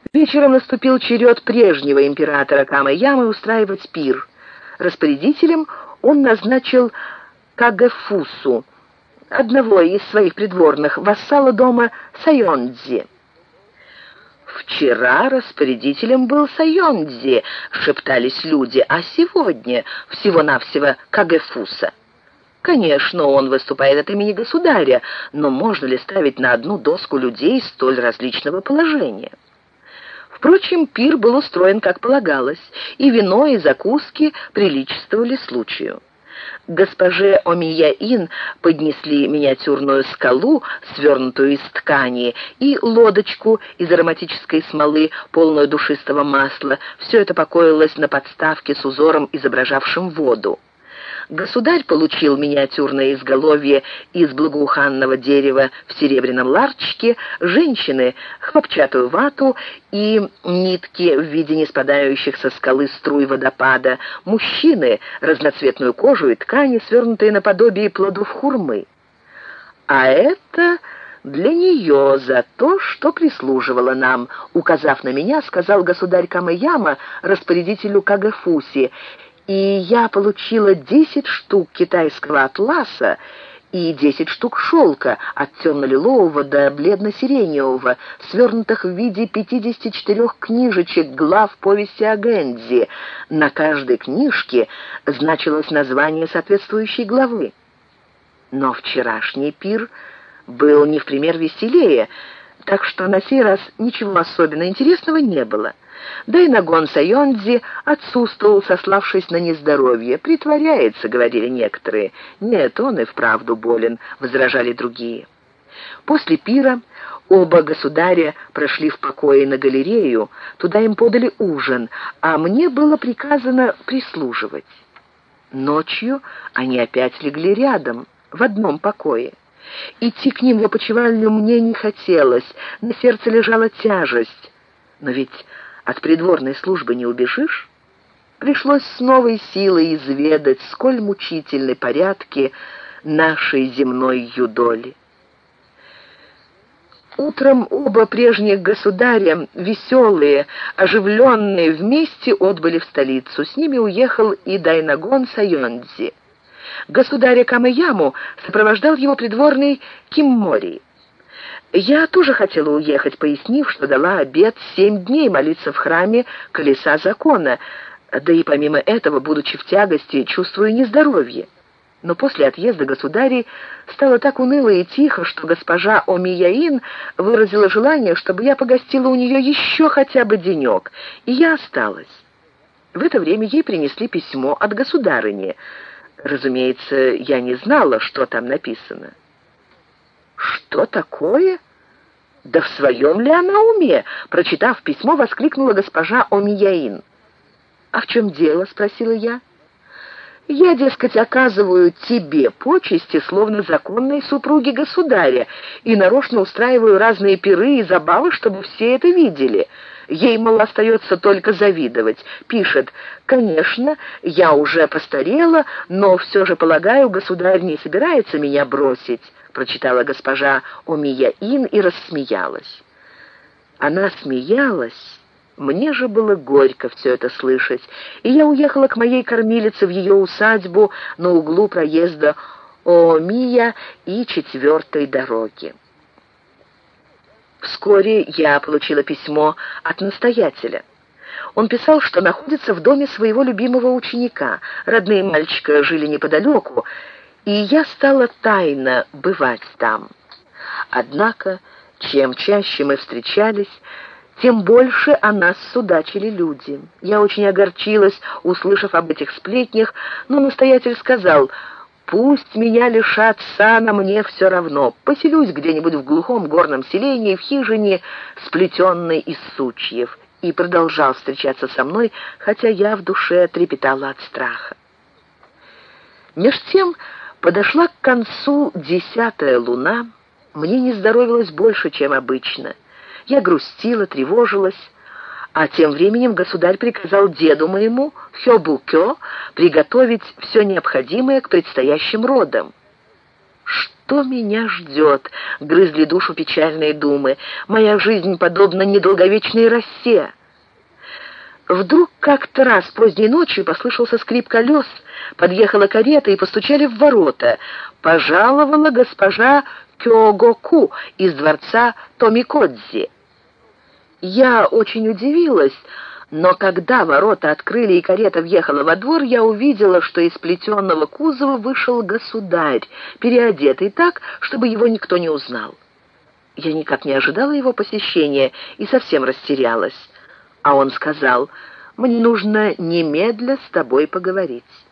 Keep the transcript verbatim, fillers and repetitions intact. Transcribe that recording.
Вечером наступил черед прежнего императора Камэямы устраивать пир. Распорядителем он назначил Кагэфусу, одного из своих придворных, вассала дома Сайондзи. «Вчера распорядителем был Сайондзи», — шептались люди, «а сегодня всего-навсего Кагэфуса». Конечно, он выступает от имени государя, но можно ли ставить на одну доску людей столь различного положения? Впрочем, пир был устроен как полагалось, и вино, и закуски приличествовали случаю. Госпоже Омияин поднесли миниатюрную скалу, свернутую из ткани, и лодочку из ароматической смолы, полную душистого масла. Все это покоилось на подставке с узором, изображавшим воду. Государь получил миниатюрное изголовье из благоуханного дерева в серебряном ларчике, женщины — хлопчатую вату и нитки в виде неспадающих со скалы струй водопада, мужчины — разноцветную кожу и ткани, свернутые наподобие плодов хурмы. А это для нее за то, что прислуживала нам, указав на меня, сказал государь Камэяма распорядителю Кагэфуси, и я получила десять штук китайского атласа и десять штук шелка от темно-лилового до бледно-сиреневого, свернутых в виде пятидесяти четырех книжечек глав повести о Гэндзи. На каждой книжке значилось название соответствующей главы. Но вчерашний пир был не в пример веселее, так что на сей раз ничего особенно интересного не было. Дайнагон Сайондзи отсутствовал, сославшись на нездоровье. «Притворяется», — говорили некоторые. «Нет, он и вправду болен», — возражали другие. После пира оба государя прошли в покое на галерею, туда им подали ужин, а мне было приказано прислуживать. Ночью они опять легли рядом, в одном покое. Идти к ним в опочивальню мне не хотелось, на сердце лежала тяжесть. Но ведь от придворной службы не убежишь. Пришлось с новой силой изведать, сколь мучительны порядки нашей земной юдоли. Утром оба прежних государя, веселые, оживленные, вместе отбыли в столицу. С ними уехал и Дайнагон Сайондзи. Государя Камэяму сопровождал его придворный Киммори. Я тоже хотела уехать, пояснив, что дала обет семь дней молиться в храме колеса закона, да и помимо этого, будучи в тягости, чувствую нездоровье. Но после отъезда государей стало так уныло и тихо, что госпожа Омияин выразила желание, чтобы я погостила у нее еще хотя бы денек, и я осталась. В это время ей принесли письмо от государыни. Разумеется, я не знала, что там написано. «Что такое? Да в своем ли она уме?» Прочитав письмо, воскликнула госпожа Омияин. «А в чем дело?» — спросила я. «Я, дескать, оказываю тебе почести, словно законной супруге государя, и нарочно устраиваю разные пиры и забавы, чтобы все это видели. Ей, мол, остается только завидовать. Пишет: конечно, я уже постарела, но все же, полагаю, государь не собирается меня бросить», прочитала госпожа Омияин и рассмеялась. Она смеялась, мне же было горько все это слышать, и я уехала к моей кормилице в ее усадьбу на углу проезда Оомия и четвертой дороги. Вскоре я получила письмо от настоятеля. Он писал, что находится в доме своего любимого ученика. Родные мальчика жили неподалеку, и я стала тайно бывать там. Однако, чем чаще мы встречались, тем больше о нас судачили люди. Я очень огорчилась, услышав об этих сплетнях, но настоятель сказал: «Пусть меня лишат сана, мне все равно. Поселюсь где-нибудь в глухом горном селении, в хижине, сплетенной из сучьев», и продолжал встречаться со мной, хотя я в душе трепетала от страха. Меж тем подошла к концу десятая луна, мне не здоровилось больше, чем обычно. Я грустила, тревожилась, а тем временем государь приказал деду моему, Хёбукё, приготовить все необходимое к предстоящим родам. Что меня ждет? Грызли душу печальные думы. Моя жизнь подобна недолговечной росе. Вдруг как-то раз поздней ночью послышался скрип колес, подъехала карета и постучали в ворота. Пожаловала госпожа Кёгоку из дворца Томикодзи. Я очень удивилась, но когда ворота открыли и карета въехала во двор, я увидела, что из плетеного кузова вышел государь, переодетый так, чтобы его никто не узнал. Я никак не ожидала его посещения и совсем растерялась. А он сказал: «Мне нужно немедля с тобой поговорить».